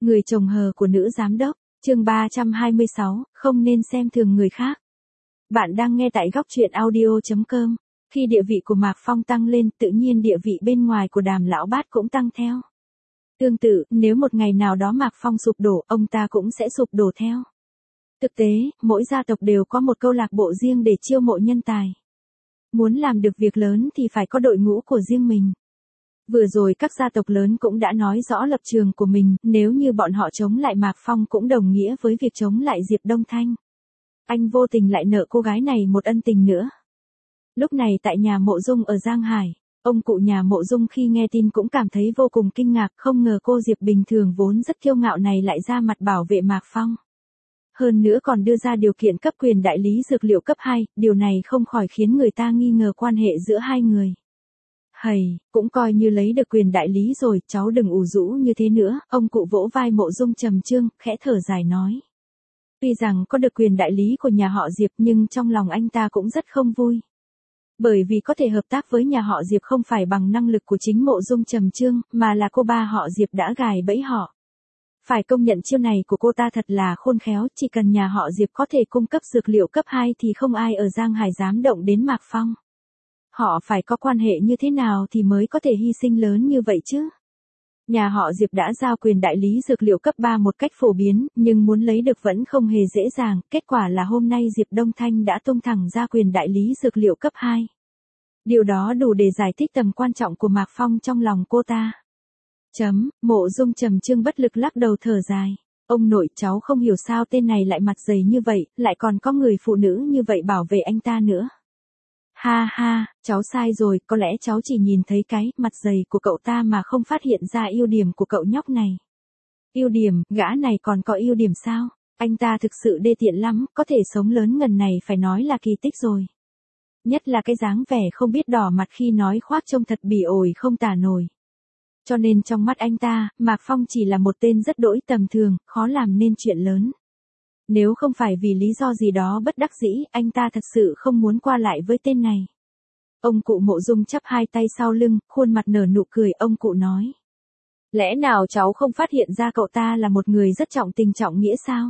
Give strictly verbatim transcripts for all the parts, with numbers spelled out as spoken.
Người chồng hờ của nữ giám đốc, chương ba trăm hai mươi sáu, không nên xem thường người khác. Bạn đang nghe tại góc truyện audio chấm com. Khi địa vị của Mạc Phong tăng lên, tự nhiên địa vị bên ngoài của Đàm lão bát cũng tăng theo. Tương tự, nếu một ngày nào đó Mạc Phong sụp đổ, ông ta cũng sẽ sụp đổ theo. Thực tế, mỗi gia tộc đều có một câu lạc bộ riêng để chiêu mộ nhân tài. Muốn làm được việc lớn thì phải có đội ngũ của riêng mình. Vừa rồi các gia tộc lớn cũng đã nói rõ lập trường của mình, nếu như bọn họ chống lại Mạc Phong cũng đồng nghĩa với việc chống lại Diệp Đông Thanh. Anh vô tình lại nợ cô gái này một ân tình nữa. Lúc này tại nhà Mộ Dung ở Giang Hải, ông cụ nhà Mộ Dung khi nghe tin cũng cảm thấy vô cùng kinh ngạc, không ngờ cô Diệp bình thường vốn rất kiêu ngạo này lại ra mặt bảo vệ Mạc Phong. Hơn nữa còn đưa ra điều kiện cấp quyền đại lý dược liệu cấp hai, điều này không khỏi khiến người ta nghi ngờ quan hệ giữa hai người. Hầy, cũng coi như lấy được quyền đại lý rồi, cháu đừng ủ rũ như thế nữa, ông cụ vỗ vai Mộ Dung trầm trương, khẽ thở dài nói. Tuy rằng có được quyền đại lý của nhà họ Diệp nhưng trong lòng anh ta cũng rất không vui. Bởi vì có thể hợp tác với nhà họ Diệp không phải bằng năng lực của chính Mộ Dung trầm trương, mà là cô ba họ Diệp đã gài bẫy họ. Phải công nhận chiêu này của cô ta thật là khôn khéo, chỉ cần nhà họ Diệp có thể cung cấp dược liệu cấp hai thì không ai ở Giang Hải dám động đến Mạc Phong. Họ phải có quan hệ như thế nào thì mới có thể hy sinh lớn như vậy chứ? Nhà họ Diệp đã giao quyền đại lý dược liệu cấp ba một cách phổ biến, nhưng muốn lấy được vẫn không hề dễ dàng, kết quả là hôm nay Diệp Đông Thanh đã tung thẳng ra quyền đại lý dược liệu cấp hai. Điều đó đủ để giải thích tầm quan trọng của Mạc Phong trong lòng cô ta. Chấm, Mộ Dung trầm trương bất lực lắc đầu thở dài. Ông nội, cháu không hiểu sao tên này lại mặt dày như vậy, lại còn có người phụ nữ như vậy bảo vệ anh ta nữa. Ha ha, cháu sai rồi, có lẽ cháu chỉ nhìn thấy cái mặt dày của cậu ta mà không phát hiện ra ưu điểm của cậu nhóc này. Ưu điểm, gã này còn có ưu điểm sao? Anh ta thực sự đê tiện lắm, có thể sống lớn ngần này phải nói là kỳ tích rồi. Nhất là cái dáng vẻ không biết đỏ mặt khi nói khoác trông thật bỉ ổi không tả nổi. Cho nên trong mắt anh ta, Mạc Phong chỉ là một tên rất đỗi tầm thường, khó làm nên chuyện lớn. Nếu không phải vì lý do gì đó bất đắc dĩ, anh ta thật sự không muốn qua lại với tên này. Ông cụ Mộ Dung chắp hai tay sau lưng, khuôn mặt nở nụ cười, ông cụ nói. Lẽ nào cháu không phát hiện ra cậu ta là một người rất trọng tình trọng nghĩa sao?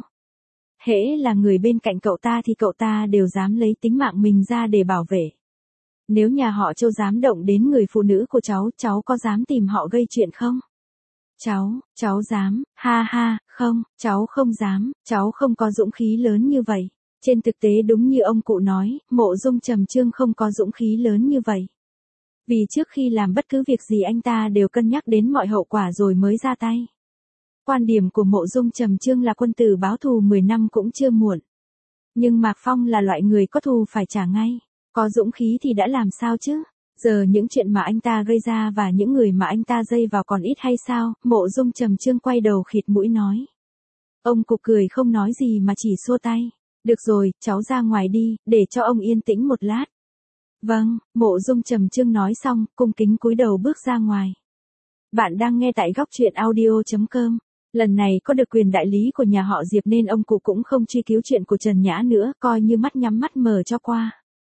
Hễ là người bên cạnh cậu ta thì cậu ta đều dám lấy tính mạng mình ra để bảo vệ. Nếu nhà họ Châu dám động đến người phụ nữ của cháu, cháu có dám tìm họ gây chuyện không? Cháu, cháu dám, ha ha, không, cháu không dám, cháu không có dũng khí lớn như vậy. Trên thực tế đúng như ông cụ nói, Mộ Dung trầm trương không có dũng khí lớn như vậy. Vì trước khi làm bất cứ việc gì anh ta đều cân nhắc đến mọi hậu quả rồi mới ra tay. Quan điểm của Mộ Dung trầm trương là quân tử báo thù mười năm cũng chưa muộn. Nhưng Mạc Phong là loại người có thù phải trả ngay. Có dũng khí thì đã làm sao chứ? Giờ những chuyện mà anh ta gây ra và những người mà anh ta dây vào còn ít hay sao? Mộ Dung trầm trương quay đầu khịt mũi nói. Ông cụ cười không nói gì mà chỉ xua tay. Được rồi, cháu ra ngoài đi, để cho ông yên tĩnh một lát. Vâng, Mộ Dung trầm trương nói xong, cung kính cúi đầu bước ra ngoài. Bạn đang nghe tại góc truyện audio chấm com. Lần này có được quyền đại lý của nhà họ Diệp nên ông cụ cũng không truy cứu chuyện của Trần Nhã nữa, coi như mắt nhắm mắt mở cho qua.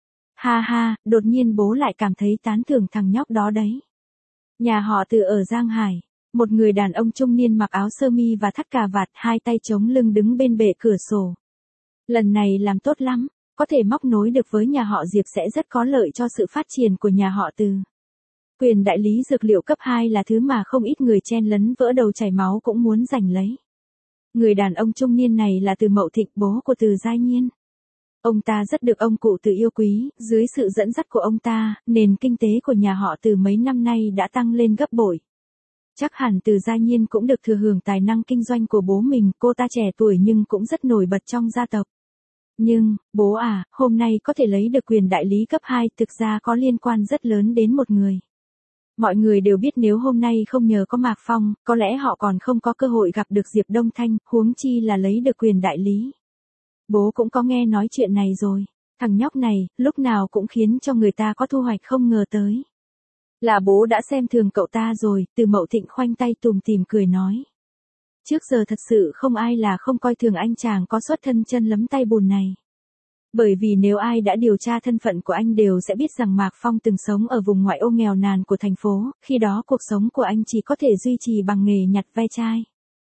Ha ha, đột nhiên bố lại cảm thấy tán thưởng thằng nhóc đó đấy. Nhà họ Từ ở Giang Hải, một người đàn ông trung niên mặc áo sơ mi và thắt cà vạt, hai tay chống lưng đứng bên bệ cửa sổ. Lần này làm tốt lắm, có thể móc nối được với nhà họ Diệp sẽ rất có lợi cho sự phát triển của nhà họ Từ. Quyền đại lý dược liệu cấp hai là thứ mà không ít người chen lấn vỡ đầu chảy máu cũng muốn giành lấy. Người đàn ông trung niên này là Từ Mậu Thịnh, bố của Từ Giai Nhiên. Ông ta rất được ông cụ Từ yêu quý, dưới sự dẫn dắt của ông ta, nền kinh tế của nhà họ Từ mấy năm nay đã tăng lên gấp bội. Chắc hẳn Từ Giai Nhiên cũng được thừa hưởng tài năng kinh doanh của bố mình, cô ta trẻ tuổi nhưng cũng rất nổi bật trong gia tộc. Nhưng, bố à, hôm nay có thể lấy được quyền đại lý cấp hai thực ra có liên quan rất lớn đến một người. Mọi người đều biết nếu hôm nay không nhờ có Mạc Phong, có lẽ họ còn không có cơ hội gặp được Diệp Đông Thanh, huống chi là lấy được quyền đại lý. Bố cũng có nghe nói chuyện này rồi. Thằng nhóc này, lúc nào cũng khiến cho người ta có thu hoạch không ngờ tới. Là bố đã xem thường cậu ta rồi, Từ Mậu Thịnh khoanh tay tùm tìm cười nói. Trước giờ thật sự không ai là không coi thường anh chàng có xuất thân chân lấm tay bùn này. Bởi vì nếu ai đã điều tra thân phận của anh đều sẽ biết rằng Mạc Phong từng sống ở vùng ngoại ô nghèo nàn của thành phố, khi đó cuộc sống của anh chỉ có thể duy trì bằng nghề nhặt ve chai.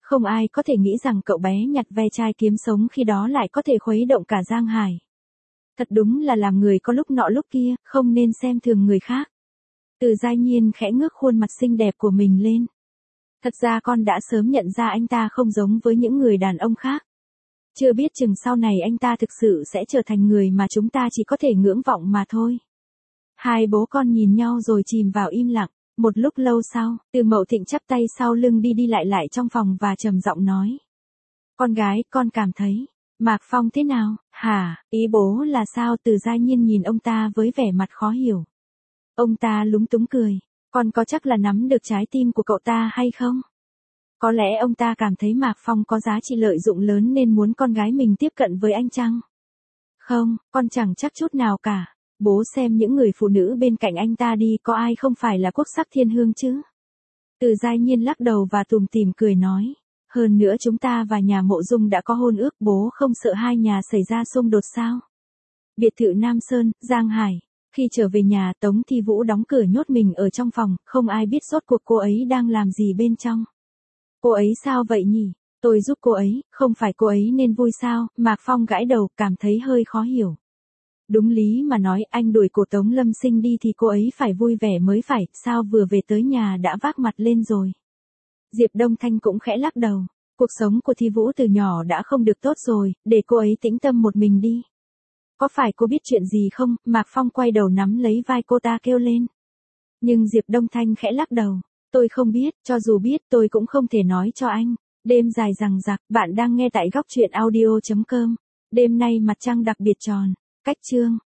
Không ai có thể nghĩ rằng cậu bé nhặt ve chai kiếm sống khi đó lại có thể khuấy động cả Giang Hải. Thật đúng là làm người có lúc nọ lúc kia, không nên xem thường người khác. Từ Giai Nhiên khẽ ngước khuôn mặt xinh đẹp của mình lên. Thật ra con đã sớm nhận ra anh ta không giống với những người đàn ông khác. Chưa biết chừng sau này anh ta thực sự sẽ trở thành người mà chúng ta chỉ có thể ngưỡng vọng mà thôi. Hai bố con nhìn nhau rồi chìm vào im lặng. Một lúc lâu sau, Từ Mậu Thịnh chắp tay sau lưng đi đi lại lại trong phòng và trầm giọng nói. Con gái, con cảm thấy, Mạc Phong thế nào, hả, ý bố là sao? Từ Giai Nhiên nhìn ông ta với vẻ mặt khó hiểu. Ông ta lúng túng cười, con có chắc là nắm được trái tim của cậu ta hay không? Có lẽ ông ta cảm thấy Mạc Phong có giá trị lợi dụng lớn nên muốn con gái mình tiếp cận với anh chăng? Không, con chẳng chắc chút nào cả. Bố xem những người phụ nữ bên cạnh anh ta đi, có ai không phải là quốc sắc thiên hương chứ? Từ Giai Nhiên lắc đầu và tủm tỉm cười nói. Hơn nữa chúng ta và nhà Mộ Dung đã có hôn ước, bố không sợ hai nhà xảy ra xung đột sao? Biệt thự Nam Sơn, Giang Hải. Khi trở về nhà, Tống Thi Vũ đóng cửa nhốt mình ở trong phòng, không ai biết rốt cuộc cô ấy đang làm gì bên trong. Cô ấy sao vậy nhỉ? Tôi giúp cô ấy, không phải cô ấy nên vui sao? Mạc Phong gãi đầu, cảm thấy hơi khó hiểu. Đúng lý mà nói, anh đuổi cô Tống Lâm Sinh đi thì cô ấy phải vui vẻ mới phải, sao vừa về tới nhà đã vác mặt lên rồi. Diệp Đông Thanh cũng khẽ lắc đầu, cuộc sống của Thi Vũ từ nhỏ đã không được tốt rồi, để cô ấy tĩnh tâm một mình đi. Có phải cô biết chuyện gì không? Mạc Phong quay đầu nắm lấy vai cô ta kêu lên. Nhưng Diệp Đông Thanh khẽ lắc đầu, tôi không biết, cho dù biết tôi cũng không thể nói cho anh. Đêm dài dằng dặc, bạn đang nghe tại góc truyện audio chấm com. Đêm nay mặt trăng đặc biệt tròn, cách chương.